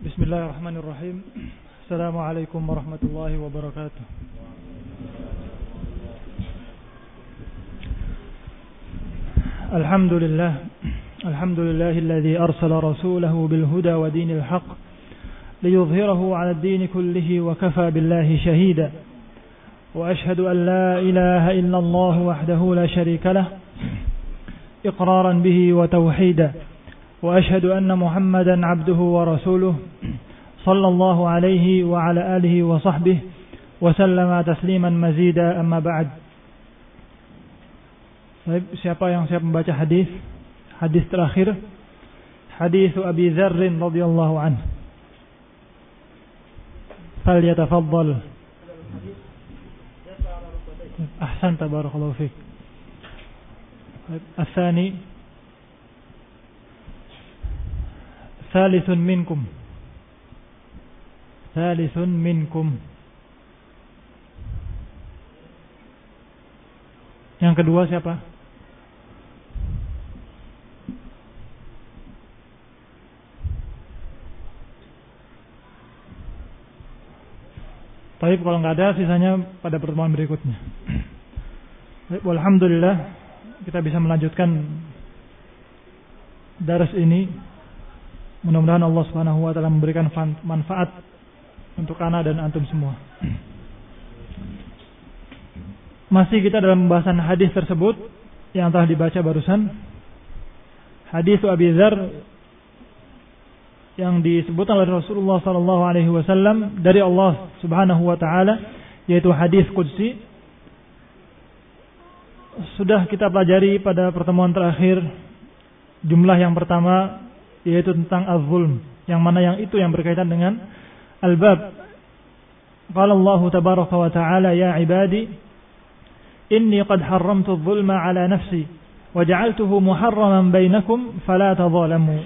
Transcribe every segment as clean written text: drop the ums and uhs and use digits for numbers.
بسم الله الرحمن الرحيم. السلام عليكم ورحمة الله وبركاته. الحمد لله الذي أرسل رسوله بالهدى ودين الحق ليظهره على الدين كله وكفى بالله شهيدا. وأشهد أن لا إله إلا الله وحده لا شريك له إقرارا به وتوحيدا. وأشهد أن محمدا عبده ورسوله صلى الله عليه وعلى آله وصحبه وسلم تسليما مزيدا. أما بعد. Siapa yang siap membaca hadis terakhir, hadis Abi Dzar radhiyallahu anhu. Falyatafaddal. Ahsanta barakallahu fik. الثاني ثالث منكم. Yang kedua siapa? Baik, kalau nggak ada sisanya pada pertemuan berikutnya. Baik, alhamdulillah kita bisa melanjutkan daras ini. Mudah-mudahan Allah Subhanahu wa taala memberikan manfaat untuk ana dan antum semua. Masih kita dalam pembahasan hadis tersebut yang telah dibaca barusan. Hadis Abi Dzar yang disebutkan oleh Rasulullah sallallahu alaihi wasallam dari Allah Subhanahu wa taala, yaitu hadis qudsi. Sudah kita pelajari pada pertemuan terakhir jumlah yang pertama, yaitu tentang az-zulm, yang mana yang itu yang berkaitan dengan al-bab. Qala Allah tabaraka wa ta'ala, ya ibadi inni qad harramtu adh-dhulma ala nafsi wa ja'altuhu muharraman bainakum fala tadhalamu.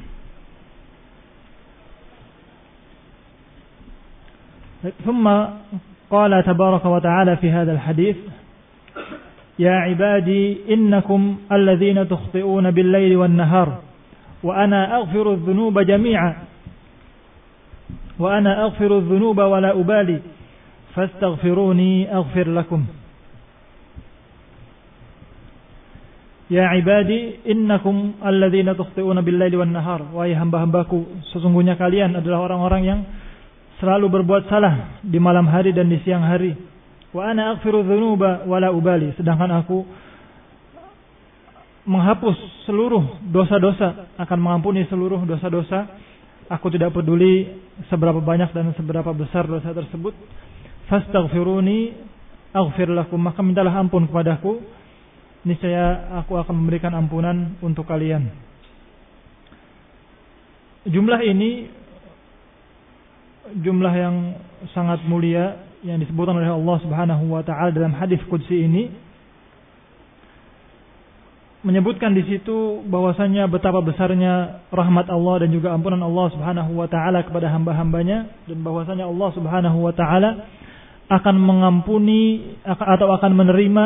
ثم قال تبارك وتعالى في هذا الحديث يا عبادي إنكم الذين تخطئون بالليل والنهار وأنا أغفر الذنوب جميعا وأنا أغفر الذنوب ولا أبالي فاستغفروني أغفر لكم. يا عبادي إنكم الذين تخطئون بالليل والنهار. Wahai hamba-hambaku, sesungguhnya kalian adalah orang-orang yang selalu berbuat salah di malam hari dan di siang hari. Wa ana aghfiru dzunuba wala ubali. Sedangkan aku menghapus seluruh dosa-dosa, akan mengampuni seluruh dosa-dosa. Aku tidak peduli seberapa banyak dan seberapa besar dosa tersebut. Fastaghfiruni aghfir lakum. Maka mintalah ampun kepadaku, niscaya aku akan memberikan ampunan untuk kalian. Jumlah ini jumlah yang sangat mulia yang disebutkan oleh Allah Subhanahu wa taala dalam hadis qudsi ini, menyebutkan di situ bahwasanya betapa besarnya rahmat Allah dan juga ampunan Allah Subhanahu wa taala kepada hamba-hambanya, dan bahwasanya Allah Subhanahu wa taala akan mengampuni atau akan menerima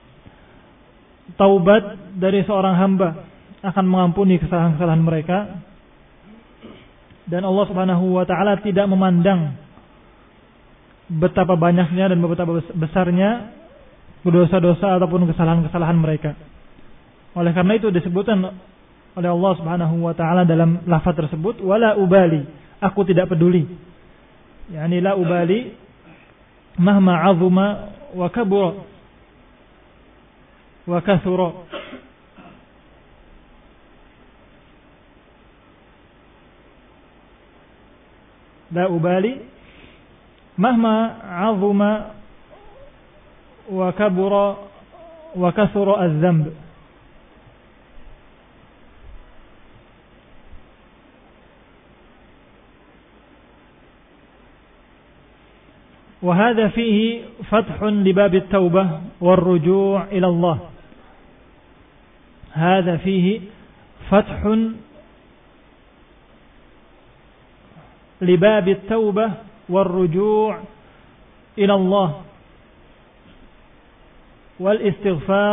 taubat dari seorang hamba, akan mengampuni kesalahan-kesalahan mereka. Dan Allah Subhanahu wa taala tidak memandang betapa banyaknya dan betapa besarnya dosa-dosa ataupun kesalahan-kesalahan mereka. Oleh karena itu disebutkan oleh Allah Subhanahu wa taala dalam lafaz tersebut, wala ubali, aku tidak peduli. Yani la ubali mahma azuma wa kabura wa kathura. La ubali mahma azuma wa kabura wa kathura adh-dhanb. وهذا فيه فتح لباب التوبة والرجوع إلى الله. هذا فيه فتح لباب التوبة والرجوع إلى الله والاستغفار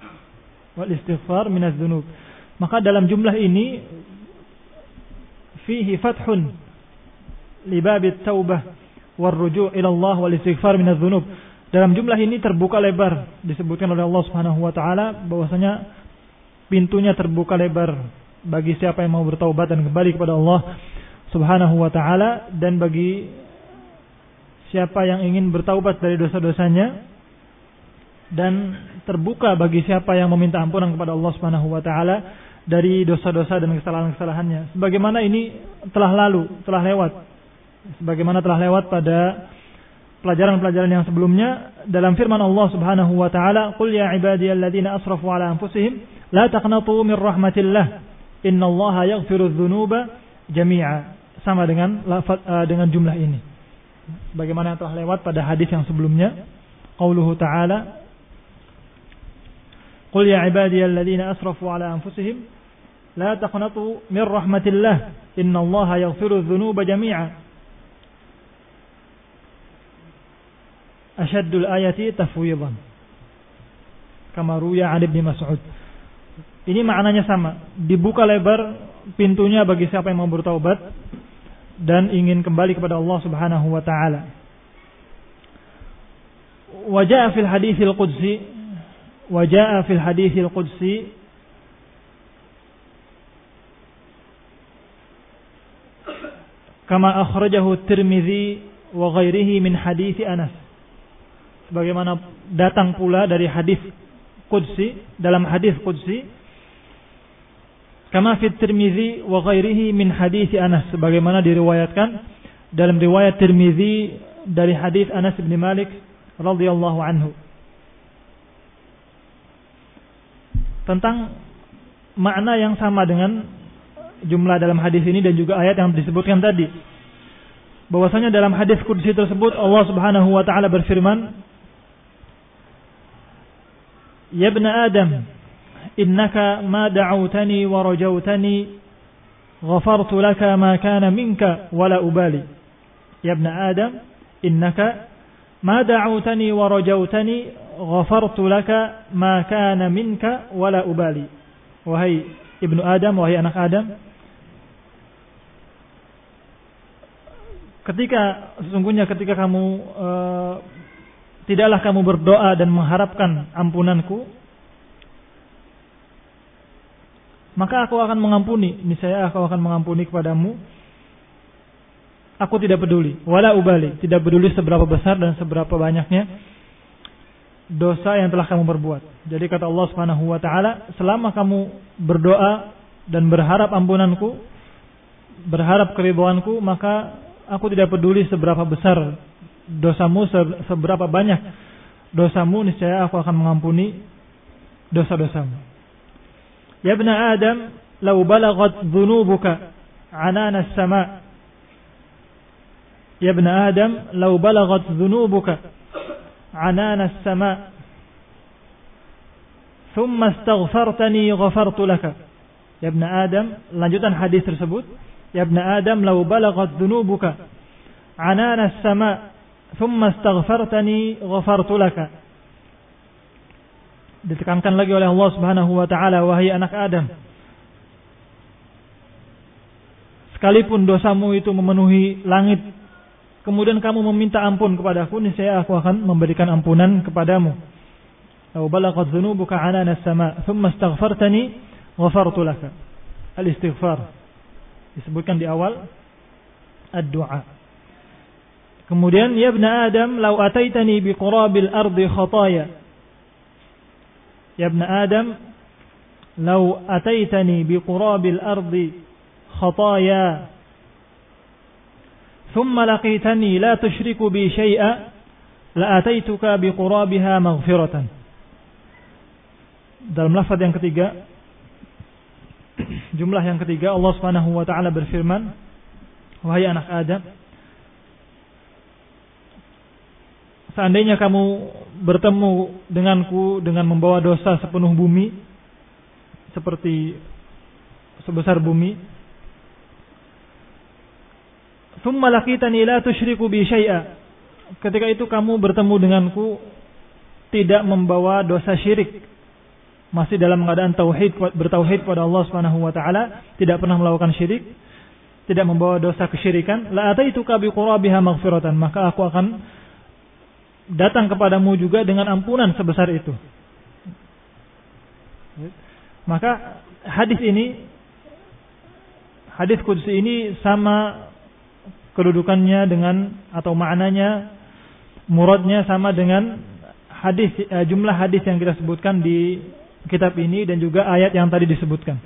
من الذنوب. Maka dalam jumlah ini fihi fathun li babit taubah war ruju' ila Allah wal istighfar minadz dzunub. Dalam jumlah ini terbuka lebar, disebutkan oleh Allah Subhanahu wa taala bahwasanya pintunya terbuka lebar bagi siapa yang mau bertaubat dan kembali kepada Allah Subhanahu wa taala, dan bagi siapa yang ingin bertaubat dari dosa-dosanya, dan terbuka bagi siapa yang meminta ampunan kepada Allah Subhanahu wa taala dari dosa-dosa dan kesalahan-kesalahannya. Sebagaimana ini telah lewat. Sebagaimana telah lewat pada pelajaran-pelajaran yang sebelumnya dalam firman Allah Subhanahu wa taala, "Qul ya ibadiyalladzina asrafu ala anfusihim la taqnatu min rahmatillah innallaha yaghfirudz dzunuba jami'a." Sama dengan jumlah ini. Bagaimana yang telah lewat pada hadis yang sebelumnya, qauluhu ta'ala, "Qul ya ibadiyalladzina asrafu ala anfusihim la taqnatu min rahmatillah innallaha yaghfirudz dzunuba jami'a." Asyaddul ayati tafwidan kama ruya 'an Ibnu Mas'ud. Ini maknanya sama, dibuka lebar pintunya bagi siapa yang mau bertaubat dan ingin kembali kepada Allah Subhanahu wa taala. Wa jaa'a fil haditsil qudsi kama akhrajahu at-Tirmidzi wa ghairihi min hadits Anas. Bagaimana datang pula dari hadis qudsi, dalam hadis qudsi, kama fi Tirmidzi wa ghairihi min hadis Anas, sebagaimana diriwayatkan dalam riwayat Tirmidzi dari hadis Anas bin Malik radhiyallahu anhu, tentang makna yang sama dengan jumlah dalam hadis ini dan juga ayat yang disebutkan tadi, bahwasanya dalam hadis qudsi tersebut Allah Subhanahu wa taala berfirman, "Ya ibn Adam, innaka ma da'awtani wa rajawtani ghafartu laka ma kana minka wala ubali." Ya ibn Adam, innaka ma da'awtani wa rajawtani ghafartu laka ma kana minka wala ubali. Wahai ibnu Adam, wahai anak Adam, sesungguhnya ketika kamu tidaklah kamu berdoa dan mengharapkan ampunanku, maka aku akan mengampuni. Niscaya aku akan mengampuni kepadamu. Aku tidak peduli, wala ubali, tidak peduli seberapa besar dan seberapa banyaknya dosa yang telah kamu perbuat. Jadi kata Allah Subhanahu wa taala, selama kamu berdoa dan berharap ampunanku, berharap keridhaanku, maka aku tidak peduli seberapa besar dosamu, seberapa banyak dosamu, niscaya aku akan mengampuni dosa-dosamu. Ya ibn Adam, law balaghat dhunubuka anana as-sama'. Ya ibn Adam, law balaghat dhunubuka anana as-sama' thumma astaghfartani ghafartu laka. Ya ibn Adam, lanjutan hadis tersebut, ya ibn Adam, law balaghat dhunubuka anana as-sama' thumma astaghfartani ghafartu laka. Ditekankan lagi oleh Allah Subhanahu wa taala, wahai anak Adam, sekalipun dosamu itu memenuhi langit, kemudian kamu meminta ampun kepadaku, niscaya aku akan memberikan ampunan kepadamu. Law balaghat dhunubuka anana as-sama' thumma astaghfartani ghafartu laka. Al-istighfar disebutkan di awal ad-du'a. Kemudian, ya ibn Adam, law ataitani bi qurabil ardi khataya. Ya ibn Adam, law ataitani bi qurabil ardi khataya thumma laqitani la tushriku bi syai'a la ataituka bi qurabiha maghfiratan. Dalam lafaz yang ketiga, jumlah yang ketiga, Allah Subhanahu wa taala berfirman, wahai anak Adam, seandainya kamu bertemu denganku dengan membawa dosa sepenuh bumi, seperti sebesar bumi, thumma laqitani la tusyriku bi syai'a, ketika itu kamu bertemu denganku tidak membawa dosa syirik, masih dalam keadaan tauhid, bertauhid kepada Allah Subhanahu wa taala, tidak pernah melakukan syirik, tidak membawa dosa kesyirikan, la ataituka biqurabiha maghfiratan, maka aku akan datang kepadamu juga dengan ampunan sebesar itu. Maka hadis qudsi ini sama kedudukannya dengan atau maknanya, muradnya sama dengan jumlah hadis yang kita sebutkan di kitab ini dan juga ayat yang tadi disebutkan.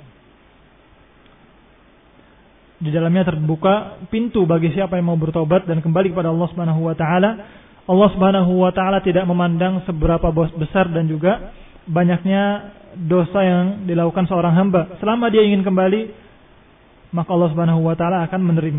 Di dalamnya terbuka pintu bagi siapa yang mau bertobat dan kembali kepada Allah Subhanahu wa taala. Allah Subhanahu wa taala tidak memandang seberapa besar dan juga banyaknya dosa yang dilakukan seorang hamba. Selama dia ingin kembali, maka Allah Subhanahu wa taala akan menerima.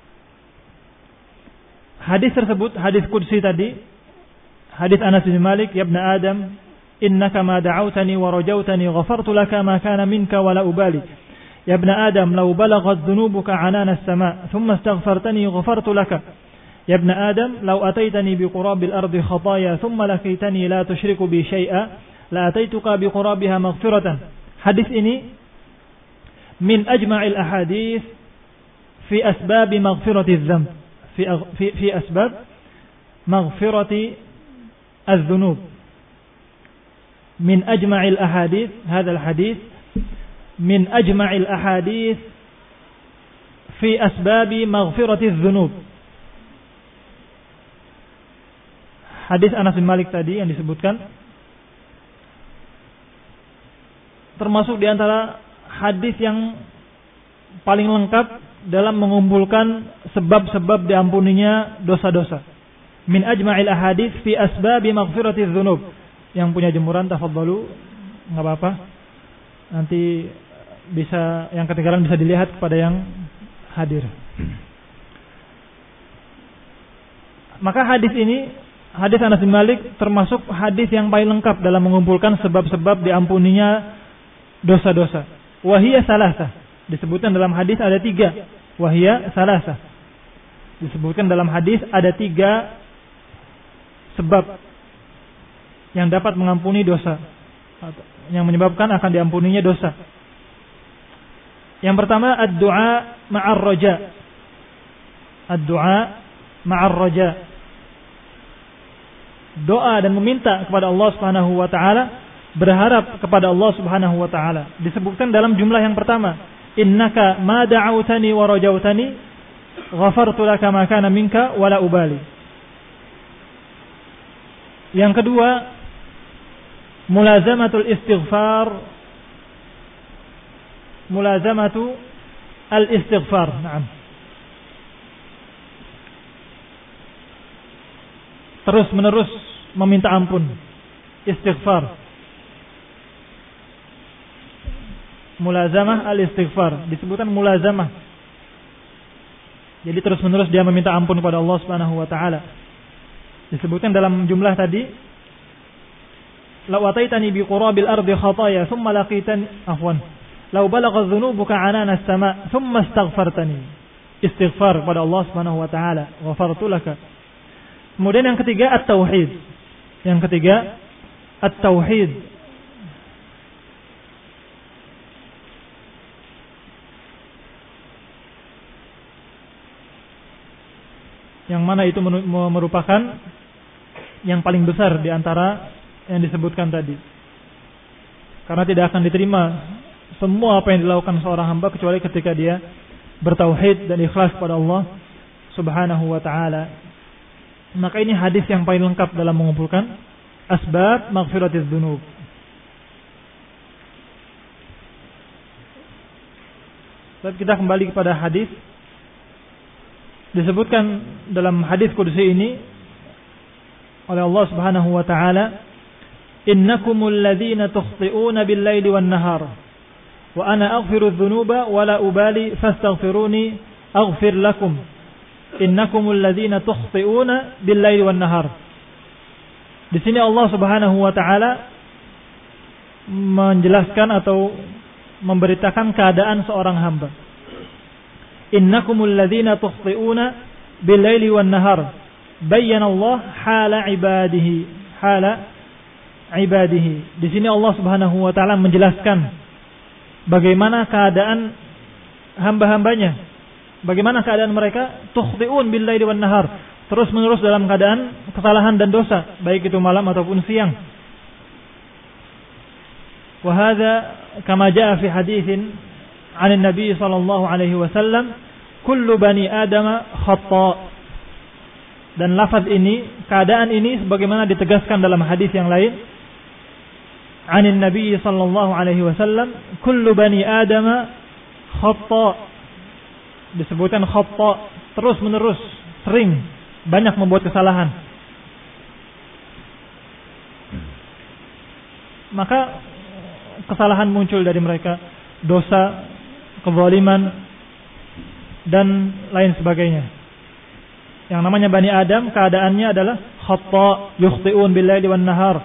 Hadis tersebut, hadis qudsi tadi, hadis Anas bin Malik, "Ya ibn Adam, innaka ma da'awtani wa rajautani ghafartu laka ma kana minka wa la ubali. Ya ibn Adam, law balaghat dhunubuka 'anana as-sama' thumma astaghfartani ghafartu laka. Ya ibn Adam, law ataitani biqurabil ardi khataaya thumma laqitani la tusyriku bi syai'a la ataituka biqurabiha maghfiratan." Hadis ini min ajma'il ahadits fi asbab maghfirati adh-dhanb, fi asbab maghfirati adh-dhunub. Min ajma'il ahadits, hadha al-hadits min ajma'il ahadits fi asbab maghfirati adh-dhunub. Hadis Anas bin Malik tadi yang disebutkan termasuk di antara hadis yang paling lengkap dalam mengumpulkan sebab-sebab diampuninya dosa-dosa. Min ajma'il ahadits fi asbab maghfirati adh-dhunub. Yang punya jemuran tafadhalu, enggak apa-apa. Nanti bisa yang ketinggalan bisa dilihat kepada yang hadir. Maka hadis ini, hadis Anas bin Malik termasuk hadis yang paling lengkap dalam mengumpulkan sebab-sebab diampuninya dosa-dosa. Wahiyya salasah. Disebutkan dalam hadis ada 3. Wahiyya salasah. Disebutkan dalam hadis ada 3 sebab yang dapat mengampuni dosa, yang menyebabkan akan diampuninya dosa. Yang pertama, ad-du'a ma'ar raja. Ad-du'a ma'ar raja. Doa dan meminta kepada Allah Subhanahu wa taala, berharap kepada Allah Subhanahu wa taala. Disebutkan dalam jumlah yang pertama, innaka ma da'awtani wa rajautani ghafartu laka ma kana minka wa la ubali. Yang kedua, mulazamatul istighfar, mulazamatu al-istighfar. Naam. Terus menerus meminta ampun. Istighfar. Mulazamah al-istighfar. Disebutkan mulazamah. Jadi terus menerus dia meminta ampun kepada Allah Subhanahu wa taala. Disebutkan dalam jumlah tadi, law ataitani biqurabil ardi khataaya thumma laqitani law balagha dhunubuka 'anana as-sama' thumma astaghfartani. Istighfar kepada Allah Subhanahu wa taala, ghafartu laka. Kemudian yang ketiga, at-tauhid. Yang ketiga, at-tauhid. Yang mana itu merupakan yang paling besar di antara yang disebutkan tadi. Karena tidak akan diterima semua apa yang dilakukan seorang hamba kecuali ketika dia bertauhid dan ikhlas kepada Allah Subhanahu wa taala. Maka ini hadis yang paling lengkap dalam mengumpulkan asbab maghfiratiz dzunub. Lalu kita kembali kepada hadis. Disebutkan dalam hadis qudsi ini oleh Allah Subhanahu wa taala, innakumul ladzina tukhti'una bil-laili wan-nahar wa ana aghfiru dzunuba wa la ubali fastaghfiruni aghfir lakum. Innakumul ladzina tukhti'una bil-laili wan-nahar. Di sini Allah Subhanahu wa taala menjelaskan atau memberitakan keadaan seorang hamba. Innakumul ladzina tukhti'una bil-laili wan-nahar. Bayyana Allah hala ibadihi. Di sini Allah Subhanahu wa taala menjelaskan bagaimana keadaan hamba-hambanya Bagaimana keadaan mereka? Tukhti'un bil-laili wan-nahar, terus-menerus dalam keadaan kesalahan dan dosa, baik itu malam ataupun siang. Wa hadza kama jaa fi haditsin 'an an-nabi sallallahu alaihi wasallam, kullu bani adama khata'. Dan lafaz ini, keadaan ini sebagaimana ditegaskan dalam hadis yang lain, 'anin nabi sallallahu alaihi wasallam, kullu bani adama khata'. Disebutkan khata', terus menerus, sering, banyak membuat kesalahan. Maka kesalahan muncul dari mereka, dosa, kezaliman dan lain sebagainya. Yang namanya Bani Adam, keadaannya adalah khata', yukhti'un bil-laili wan-nahar.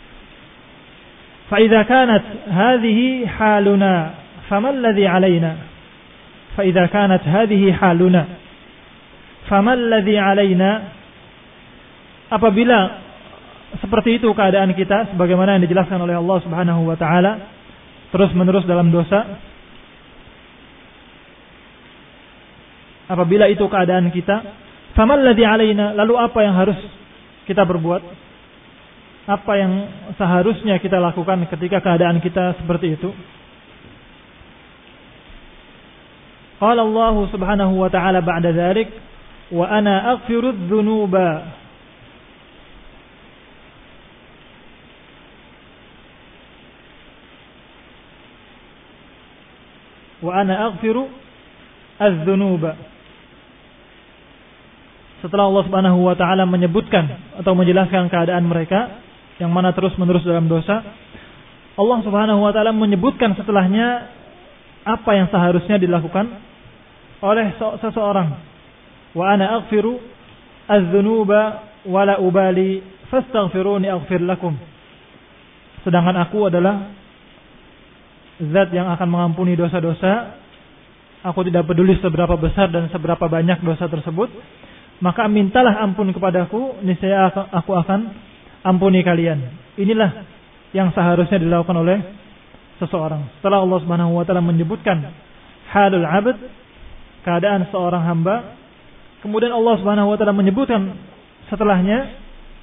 Fa idza kanat hadhihi haluna fama alladhi 'alaina? Fa idza kanat hadhihi haluna fama alladhi 'alaina? Apabila seperti itu keadaan kita, sebagaimana yang dijelaskan oleh Allah Subhanahu wa taala, terus-menerus dalam dosa, apabila itu keadaan kita, famal ladzi alaina, lalu apa yang harus kita berbuat? Apa yang seharusnya kita lakukan ketika keadaan kita seperti itu? Qala Allah Subhanahu wa ta'ala ba'da dzalik, wa ana aghfiru adh-dhunuba. Wa ana aghfiru adh-dhunuba. Setelah Allah Subhanahu wa taala menyebutkan atau menjelaskan keadaan mereka yang mana terus-menerus dalam dosa, Allah Subhanahu wa taala menyebutkan setelahnya apa yang seharusnya dilakukan oleh seseorang. Wa ana aghfiru adz-dzunuba wa la ubali fastaghfiruni aghfir lakum. Sedangkan aku adalah zat yang akan mengampuni dosa-dosa. Aku tidak peduli seberapa besar dan seberapa banyak dosa tersebut. Maka mintalah ampun kepadaku, niscaya aku akan ampuni kalian. Inilah yang seharusnya dilakukan oleh seseorang. Setelah Allah Subhanahu wa taala menyebutkan halul 'abd, keadaan seorang hamba, kemudian Allah Subhanahu wa taala menyebutkan setelahnya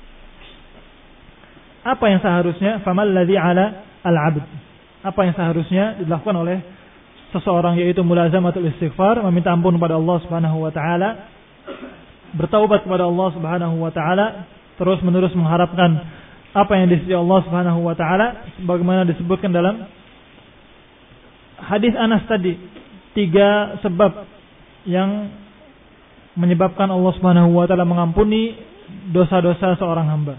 apa yang seharusnya, famal ladzi 'ala al-'abd. Apa yang seharusnya dilakukan oleh seseorang, yaitu mulazamatul istighfar, meminta ampun kepada Allah Subhanahu wa taala, bertaubat kepada Allah Subhanahu wa taala, terus-menerus mengharapkan apa yang di sisi Allah Subhanahu wa taala, sebagaimana disebutkan dalam hadis Anas tadi, 3 sebab yang menyebabkan Allah Subhanahu wa taala mengampuni dosa-dosa seorang hamba.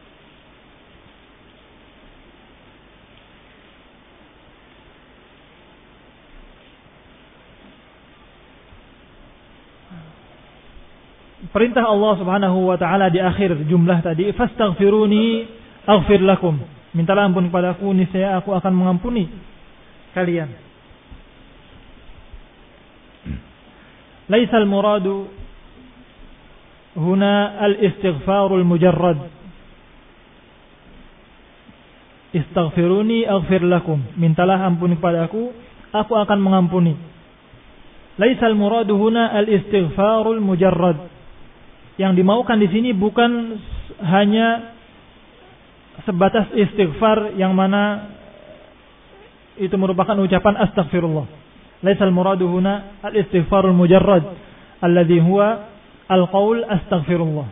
Perintah Allah Subhanahu wa taala di akhir jumlah tadi, fastaghfiruni aghfir lakum. Mintalah ampun kepadaku, niscaya aku akan mengampuni kalian. Laisa al-muradu huna al-istighfarul mujarrad. Istaghfiruni aghfir lakum. Mintalah ampun kepadaku, aku akan mengampuni. Laisa al-muradu huna al-istighfarul mujarrad. Yang dimaukan di sini bukan hanya sebatas istighfar yang mana itu merupakan ucapan astaghfirullah. Laisal muradu huna al-istighfarul mujarrad alladhi huwa al-qaul astaghfirullah.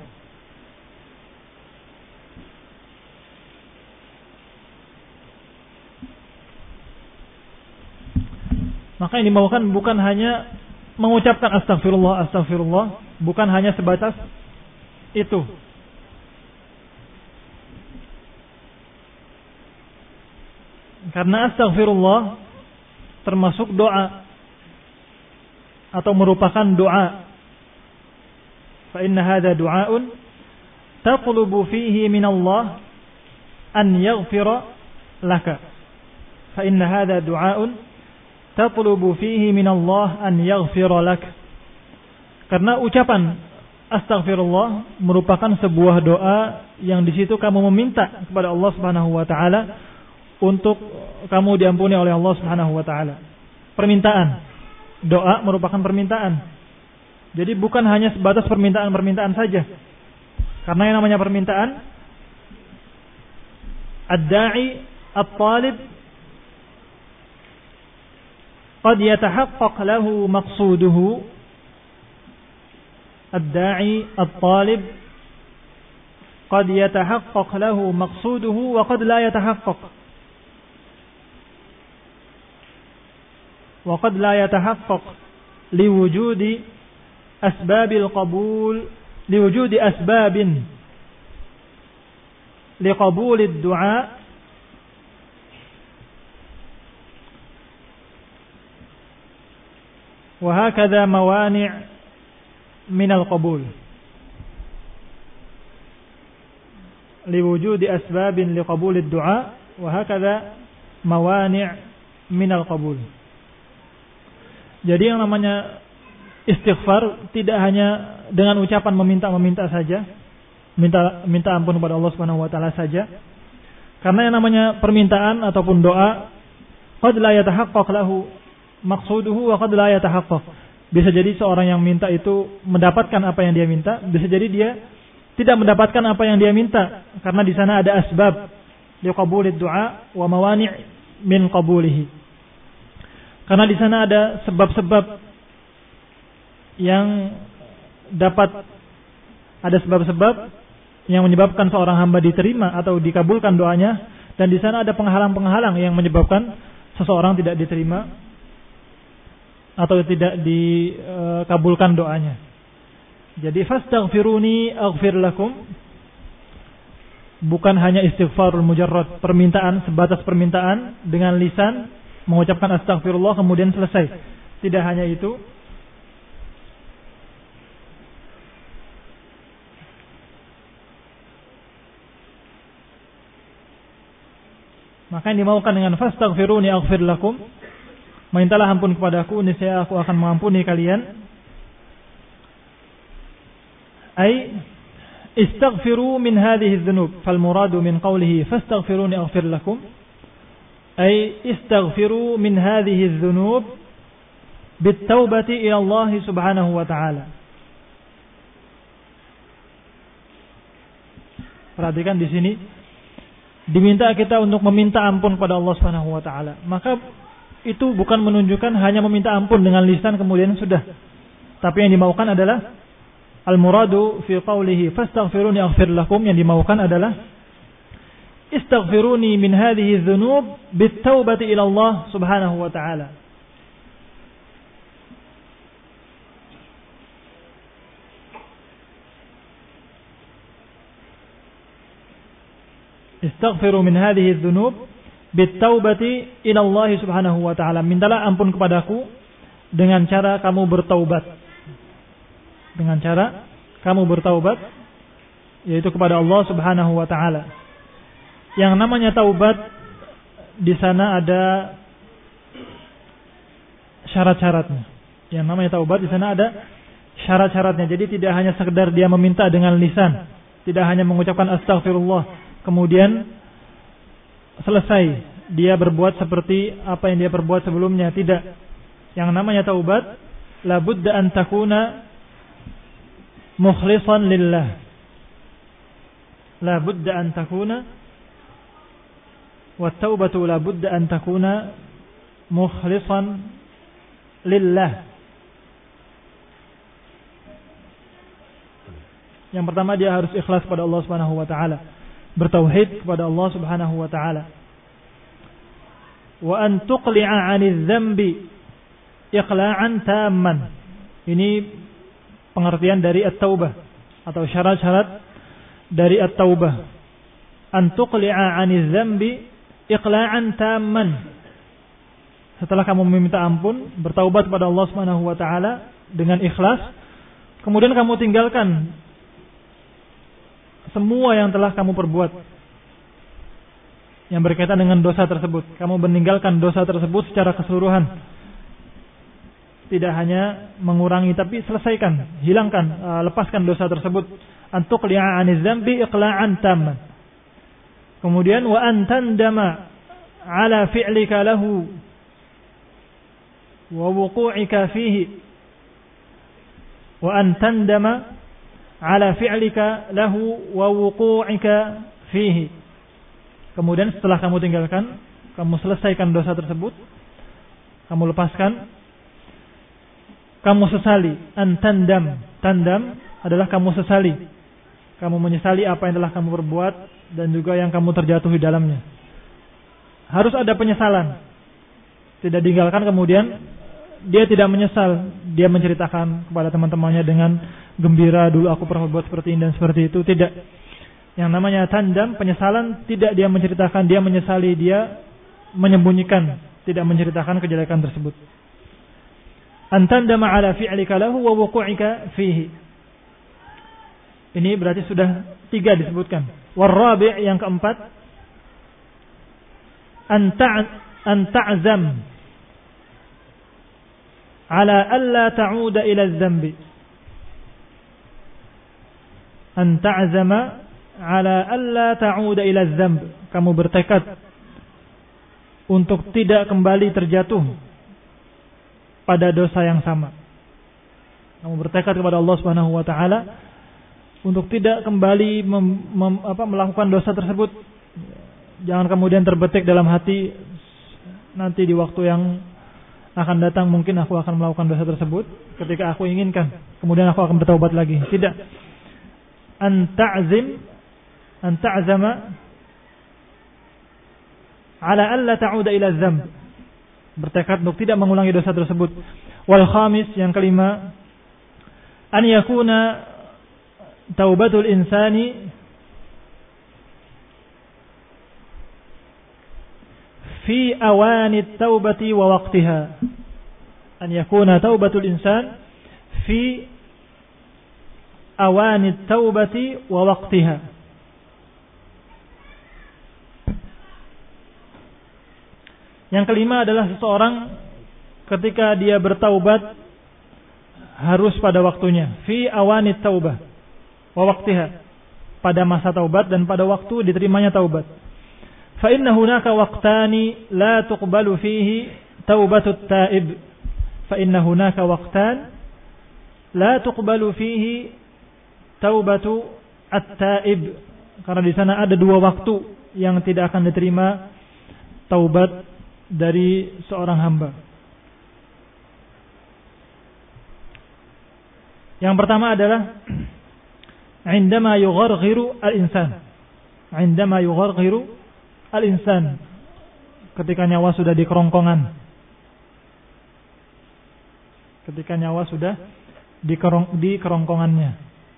Maka yang dimaukan bukan hanya mengucapkan astaghfirullah, astaghfirullah, bukan hanya sebatas itu. Karena astaghfirullah termasuk doa atau merupakan doa. Fa inna hadha du'aun taqlubu fihi min Allah an yaghfira laka. Fa inna hadha du'aun tatlubu fihi min Allah an yaghfira lak. Karena ucapan astaghfirullah merupakan sebuah doa yang di situ kamu meminta kepada Allah Subhanahu wa taala untuk kamu diampuni oleh Allah Subhanahu wa taala. Permintaan. Doa merupakan permintaan. Jadi bukan hanya sebatas permintaan-permintaan saja. Karena yang namanya permintaan, ad-da'i at-talib qad yatahaqqaq lahu maqsuduhu. Ad-da'i at-talib qad yatahaqqaq lahu maqsuduhu wa qad la yatahaqqaq. Wa qad la yatahaqqaq liwujudi asbabil qabul, liwujudi asbabin liqabulid du'a wa hakadha mawani' min al-qabul. Liwujudi asbabin liqabulid du'a wa hakadha mawani' min al-qabul. Jadi yang namanya istighfar tidak hanya dengan ucapan meminta saja, minta ampun kepada Allah Subhanahu wa taala saja. Karena yang namanya permintaan ataupun doa qad la yatahaqqaq lahu maqsuduhu wa qad la yatahaqqaq. Bisa jadi seorang yang minta itu mendapatkan apa yang dia minta, bisa jadi dia tidak mendapatkan apa yang dia minta karena di sana ada asbab liqabulid du'a wa mawani' min qabulihi. Karena di sana ada sebab-sebab yang dapat, ada sebab-sebab yang menyebabkan seorang hamba diterima atau dikabulkan doanya, dan di sana ada penghalang-penghalang yang menyebabkan seseorang tidak diterima atau tidak dikabulkan doanya. Jadi fastaghfiruni aghfir lakum bukan hanya istighfarul mujarrad, permintaan sebatas permintaan dengan lisan mengucapkan astagfirullah kemudian selesai. Tidak hanya itu. Maka yang dimaukan dengan fastaghfiruni aghfir lakum, mintalah ampun kepadaku, niscaya aku akan mengampuni kalian. Ay istaghfiru min hadhihi adh-dhunub, fal muradu min qawlihi fastaghfiruni aghfir lakum ay istaghfiru min hadhihi adh-dhunub bit-taubati ila Allah Subhanahu wa ta'ala. Perhatikan di sini diminta kita untuk meminta ampun kepada Allah Subhanahu wa ta'ala. Maka itu bukan menunjukkan hanya meminta ampun dengan lisan kemudian sudah. Tapi yang dimaukan adalah al-muradu fi qawlihi fastaghfiruni aghfir lakum, yang dimaukan adalah istaghfiruni min hadhihi adh-dhunub bit-taubati ila Allah Subhanahu wa ta'ala. Istaghfiru min hadhihi adh-dhunub bit-taubati ila Allah Subhanahu wa ta'ala. Mintalah ampun kepadaku dengan cara kamu bertaubat. Dengan cara kamu bertaubat, yaitu kepada Allah Subhanahu wa ta'ala. Yang namanya taubat di sana ada syarat-syaratnya. Yang namanya taubat di sana ada syarat-syaratnya. Jadi tidak hanya sekedar dia meminta dengan lisan, tidak hanya mengucapkan astagfirullah kemudian selesai dia berbuat seperti apa yang dia perbuat sebelumnya. Tidak. Yang namanya taubat la budda an takuna mukhlishan lillah. La budda an takuna wa taubatu la budda an takuna mukhlishan lillah. Yang pertama dia harus ikhlas kepada Allah Subhanahu wa taala, bertauhid kepada Allah Subhanahu wa taala. Wa an tuqli'a 'anil dhanbi iqla'an tamman. Ini pengertian dari at-taubah atau syarat-syarat dari at-taubah. An tuqli'a 'anil dhanbi iqla'an tamman. Setelah kamu meminta ampun, bertaubat kepada Allah Subhanahu wa taala dengan ikhlas, kemudian kamu tinggalkan semua yang telah kamu perbuat yang berkaitan dengan dosa tersebut. Kamu meninggalkan dosa tersebut secara keseluruhan. Tidak hanya mengurangi, tapi selesaikan, hilangkan, lepaskan dosa tersebut. Antuqli'a 'anil dzambi iqla'an tamman. Kemudian wa antandama 'ala fi'lika lahu wa wuqu'ika fihi wa an tandama ala fi'lika lahu wa wuqu'ika fihi. Kemudian setelah kamu tinggalkan, kamu selesaikan dosa tersebut, kamu lepaskan, kamu sesali. An tandam adalah kamu sesali. Kamu menyesali apa yang telah kamu perbuat dan juga yang kamu terjatuh di dalamnya. Harus ada penyesalan. Tidak ditinggalkan kemudian dia tidak menyesal, dia menceritakan kepada teman-temannya dengan gembira, dulu aku pernah berbuat seperti ini dan seperti itu. Tidak. Yang namanya tandam, penyesalan, tidak dia menceritakan, dia menyesali, dia menyembunyikan, tidak menceritakan kejelekan tersebut. Antandama ala fi'lika lahu wa wuqu'ika fihi. Ini berarti sudah 3 disebutkan. Warabi' yang keempat, anta'zam ala alla ta'uda ila adh-dhanbi. Anta'zama ala alla ta'uda ila adh-dhanb. Kamu bertekad untuk tidak kembali terjatuh pada dosa yang sama. Kamu bertekad kepada Allah Subhanahu wa taala untuk tidak kembali melakukan dosa tersebut. Jangan kemudian terbetik dalam hati, nanti di waktu yang akan datang mungkin aku akan melakukan dosa tersebut ketika aku inginkan, kemudian aku akan bertaubat lagi. Tidak. Anta'zama ala alla ta'uda ila dzamb. Bertekad untuk tidak mengulangi dosa tersebut. Wal khamis, yang kelima, an yakuna taubatul insani fi awani taubati wa waqtiha. An yakuna taubatul insan fi awani taubati wa waqtiha. Yang kelima adalah seseorang ketika dia bertaubat harus pada waktunya. Fi awani taubah wa waqtiha. Pada masa taubat dan pada waktu diterimanya taubat. Fa inna hunaka waqtani la tuqbalu fihi taubatut taib. Fa inna hunaka waqtan la tuqbalu fihi taubatu at-taib. Karena di sana ada 2 waktu yang tidak akan diterima taubat dari seorang hamba. Yang pertama adalah indama yugharghiru al-insan. Indama yugharghiru al-insan, ketika nyawa sudah di kerongkongan. Ketika nyawa sudah di kerongkongannya.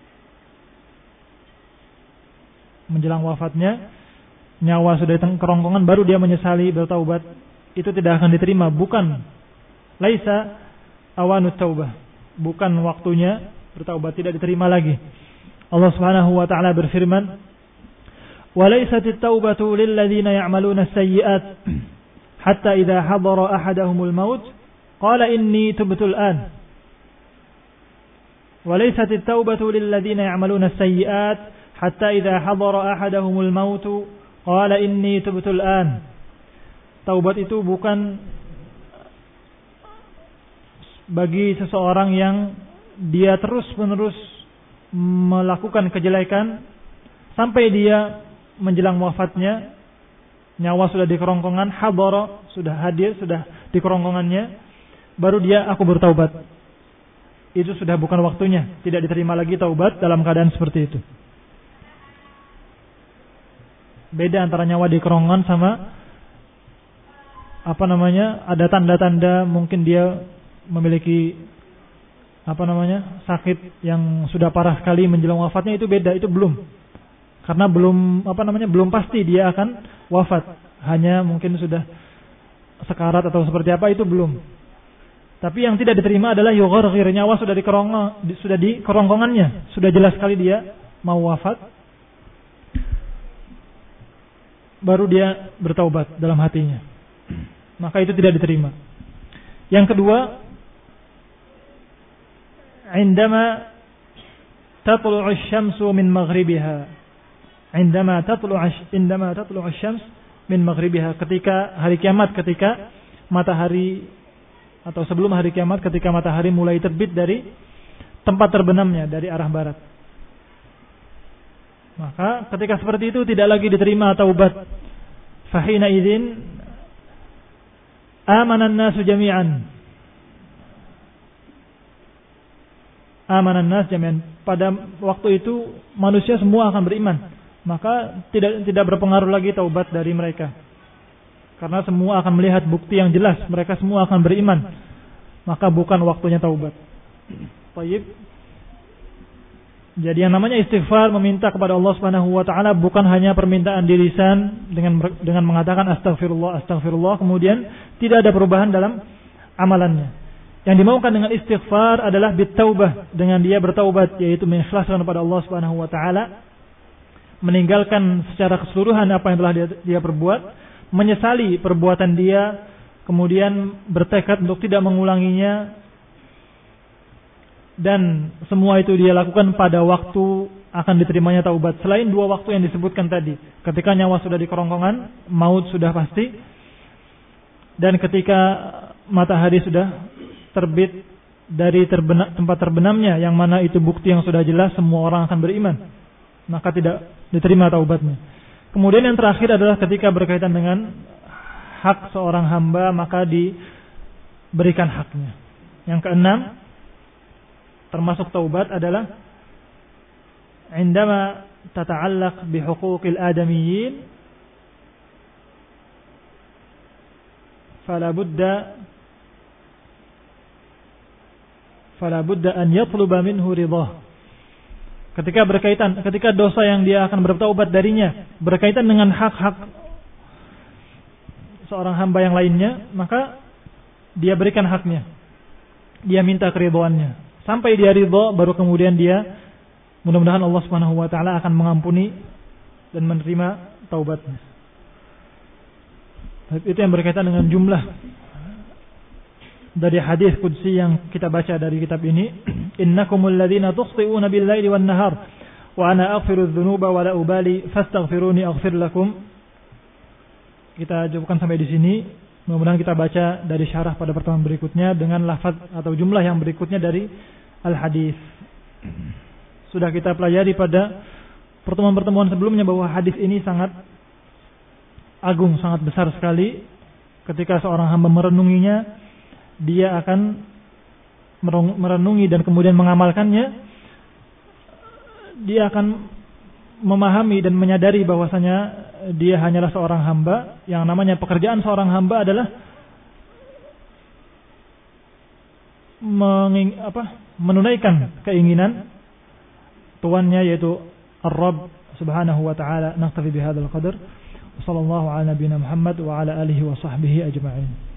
Menjelang wafatnya, nyawa sudah di kerongkongan, baru dia menyesali, bertaubat. Itu tidak akan diterima. Bukan laisa awanut taubah, bukan waktunya bertaubat, tidak diterima lagi. Allah Subhanahu wa taala berfirman, "Wa laysat at-taubatu lil ladzina ya'maluna as-sayyi'at hatta idza hadara ahaduhumul maut qala inni tubtu al-an." Wa laysat at-taubatu lil ladzina ya'maluna as-sayyi'at hatta idza hadara ahaduhumul maut qala inni tubtu al-an. Taubat itu bukan bagi seseorang yang dia terus-menerus melakukan kejelekan sampai dia menjelang wafatnya, nyawa sudah di kerongkongan, hadara, sudah hadir, sudah di kerongkongannya, baru dia aku bertaubat. Itu sudah bukan waktunya, tidak diterima lagi taubat dalam keadaan seperti itu. Beda antara nyawa di kerongkongan sama ada tanda-tanda mungkin dia memiliki sakit yang sudah parah sekali menjelang wafatnya, itu beda, itu belum. Karena belum pasti dia akan wafat. Hanya mungkin sudah sekarat atau seperti apa, itu belum. Tapi yang tidak diterima adalah yugharghir, nyawa sudah di kerongkongannya, sudah jelas sekali dia mau wafat, baru dia bertaubat dalam hatinya. Maka itu tidak diterima. Yang kedua, indama tatlu'u asy-syamsu min maghribiha. Indama tatlu'u asy-syams min maghribiha, ketika hari kiamat, ketika matahari atau sebelum hari kiamat, ketika matahari mulai terbit dari tempat terbenamnya dari arah barat. Maka ketika seperti itu tidak lagi diterima taubat. Fahina idzin amanan nasu jami'an. Amanan nas jami'an. Pada waktu itu manusia semua akan beriman. Maka tidak berpengaruh lagi taubat dari mereka. Karena semua akan melihat bukti yang jelas, mereka semua akan beriman. Maka bukan waktunya taubat. Baik. Jadi yang namanya istighfar, meminta kepada Allah Subhanahu wa taala bukan hanya permintaan di lisan dengan mengatakan astagfirullah, astagfirullah, kemudian tidak ada perubahan dalam amalannya. Yang dimaukan dengan istighfar adalah bitaubah, dengan dia bertaubat, yaitu mengikhlaskan kepada Allah Subhanahu wa taala, meninggalkan secara keseluruhan apa yang telah dia perbuat, menyesali perbuatan dia, kemudian bertekad untuk tidak mengulanginya. Dan semua itu dia lakukan pada waktu akan diterimanya taubat. Selain dua waktu yang disebutkan tadi, ketika nyawa sudah di kerongkongan, maut sudah pasti, dan ketika matahari sudah terbit dari tempat terbenamnya, yang mana itu bukti yang sudah jelas semua orang akan beriman, maka tidak diterima taubatnya. Kemudian yang terakhir adalah ketika berkaitan dengan hak seorang hamba, maka diberikan haknya. Yang keenam, termasuk taubat adalah indama tata'allaq bihuquqil adamiyyin fala budda an yatluba minhu ridhah. Ketika dosa yang dia akan bertaubat darinya berkaitan dengan hak-hak seorang hamba yang lainnya, maka dia berikan haknya. Dia minta keridhaannya. Sampai dia ridha, baru kemudian dia mudah-mudahan Allah Subhanahu wa taala akan mengampuni dan menerima taubatnya. Itu yang berkaitan dengan jumlah dari hadis qudsi yang kita baca dari kitab ini. Innakumul ladzina tukhti'una bil-laili wan-nahar wa ana aghfiru adz-dzunuba wa la ubali fastaghfiruni aghfir lakum. Kita cukupkan sampai di sini. Mudah-mudahan kita baca dari syarah pada pertemuan berikutnya dengan lafaz atau jumlah yang berikutnya dari al-hadis. Sudah kita pelajari pada pertemuan-pertemuan sebelumnya bahwa hadis ini sangat agung, sangat besar sekali. Ketika seorang hamba merenunginya, dia akan merenungi dan kemudian mengamalkannya. Dia akan memahami dan menyadari bahwasanya dia hanyalah seorang hamba. Yang namanya pekerjaan seorang hamba adalah menunaikan keinginan tuannya, yaitu Ar-Rabb Subhanahu wa taala. Naktafi bihadzal qadar. Wassallallahu ala nabiyyina Muhammad wa ala alihi wa sahbihi ajma'in.